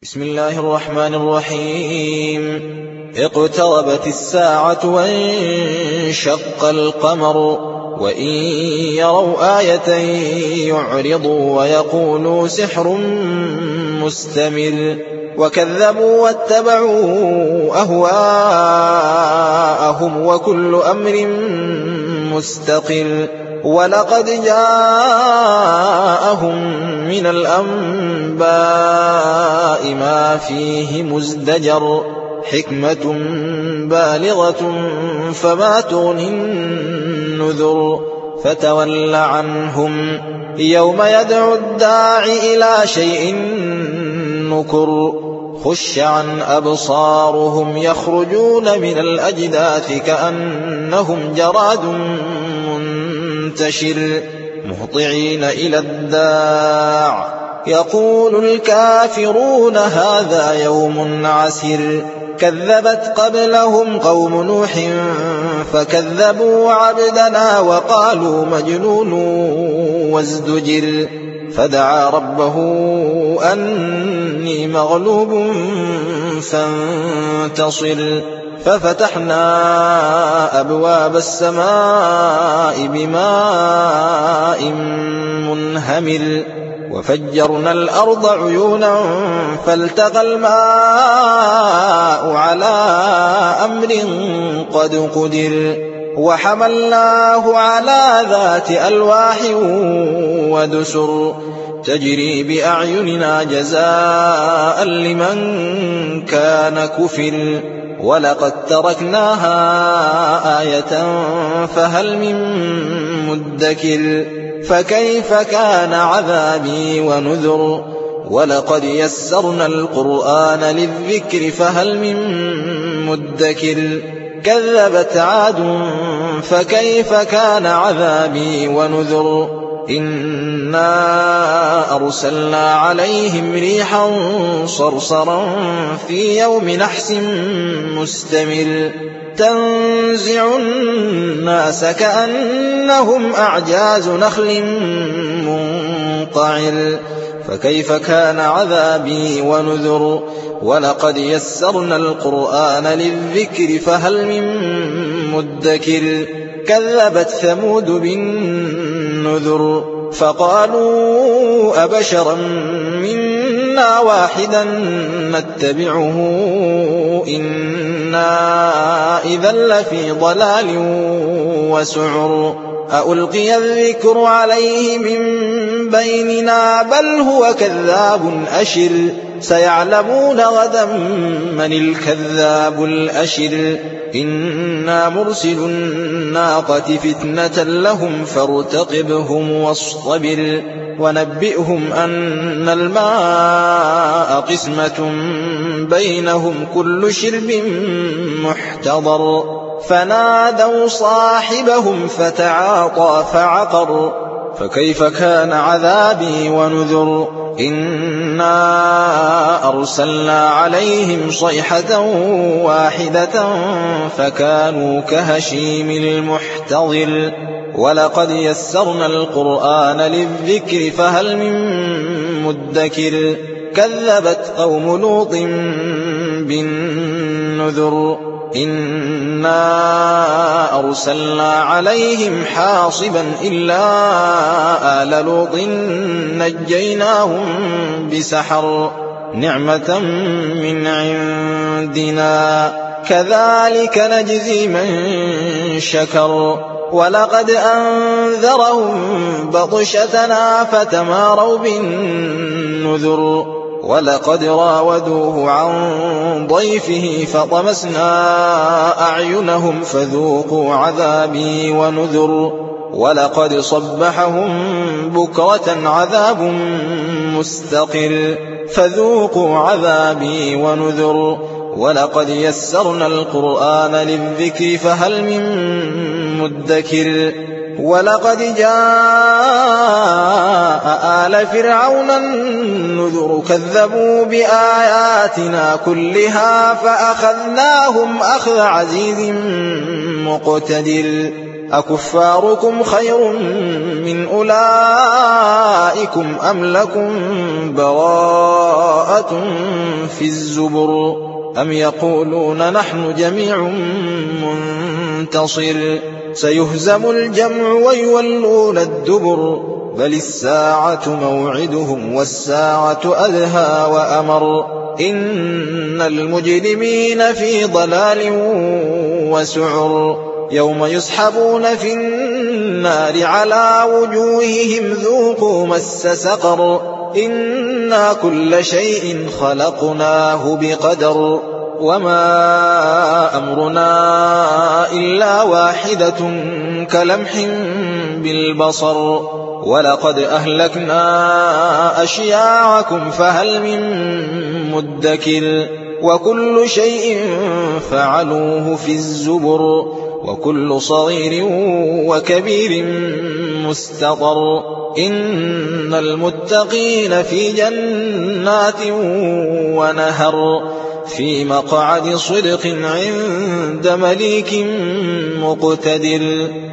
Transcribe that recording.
بسم الله الرحمن الرحيم. اقتربت الساعة وانشق القمر وإن يروا آية يعرضوا ويقولوا سحر مستمر وكذبوا واتبعوا أهواءهم وكل أمر مستقل ولقد جاءهم من الأنباء ما فيه مزدجر حكمة بالغة فما تغني النذر فتول عنهم يوم يدعو الداع إلى شيء نكر خش عن أبصارهم يخرجون من الأجداث كأنهم جراد منتشر مهطعين إلى الداع يقول الكافرون هذا يوم عسر كذبت قبلهم قوم نوح فكذبوا عبدنا وقالوا مجنون وازدجر فدعا ربه أني مغلوب فانتصر ففتحنا أبواب السماء بماء منهمر وفجرنا الأرض عيونا فالتقى الماء على أمر قد قدر وحملناه على ذات ألواح ودسر تجري بأعيننا جزاء لمن كان كفر ولقد تركناها آية فهل من مدكر فكيف كان عذابي ونذر ولقد يسرنا القرآن للذكر فهل من مدكر كذبت عاد فكيف كان عذابي ونذر إنا أرسلنا عليهم ريحا صرصرا في يوم نحس مستمر تنزع الناس كأنهم أعجاز نخل منقعر فكيف كان عذابي ونذر ولقد يسرنا القرآن للذكر فهل من مدكر كذبت ثمود بالنذر فقالوا أبشرا منا واحدا نتبعه إنا إذا لفي ضلال وسعر ألقي الذكر عليه من بيننا بل هو كذاب أشر سيعلمون غدا من الكذاب الأشر إنا مرسل الناقة فتنة لهم فارتقبهم واصطبر ونبئهم أن الماء قسمة بينهم كل شرب محتضر فنادوا صاحبهم فتعاطى فعقر فكيف كان عذابي ونذر إنا أرسلنا عليهم صيحة واحدة فكانوا كهشيم المحتضر ولقد يسرنا القرآن للذكر فهل من مدكر كذبت قوم لوط بالنذر إنا أرسلنا عليهم حاصبا إلا آل لوط نجيناهم بسحر نعمة من عندنا كذلك نجزي من شكر ولقد أنذرهم بطشتنا فتماروا بالنذر ولقد راودوه عن ضيفه فطمسنا أعينهم فذوقوا عذابي ونذر ولقد صبحهم بكرة عذاب مستقر فذوقوا عذابي ونذر ولقد يسرنا القرآن للذكر فهل من مدكر ولقد جاء آل فرعون النذر كذبوا بآياتنا كلها فأخذناهم أخذ عزيز مقتدر أكفاركم خير من أولئكم أم لكم براءة في الزبر أم يقولون نحن جميع منتصر سيهزم الجمع ويولون الدبر بل الساعة موعدهم والساعة أدهى وأمر إن المجرمين في ضلال وسعر يوم يسحبون في النار على وجوههم ذوقوا مس سقر إنا كل شيء خلقناه بقدر وما أمرنا إلا واحدة كلمح بالبصر ولقد أهلكنا أشياعكم فهل من مدكر وكل شيء فعلوه في الزبر وكل صغير وكبير مستطر إن المتقين في جنات ونهر في مقعد صدق عند مليك مقتدر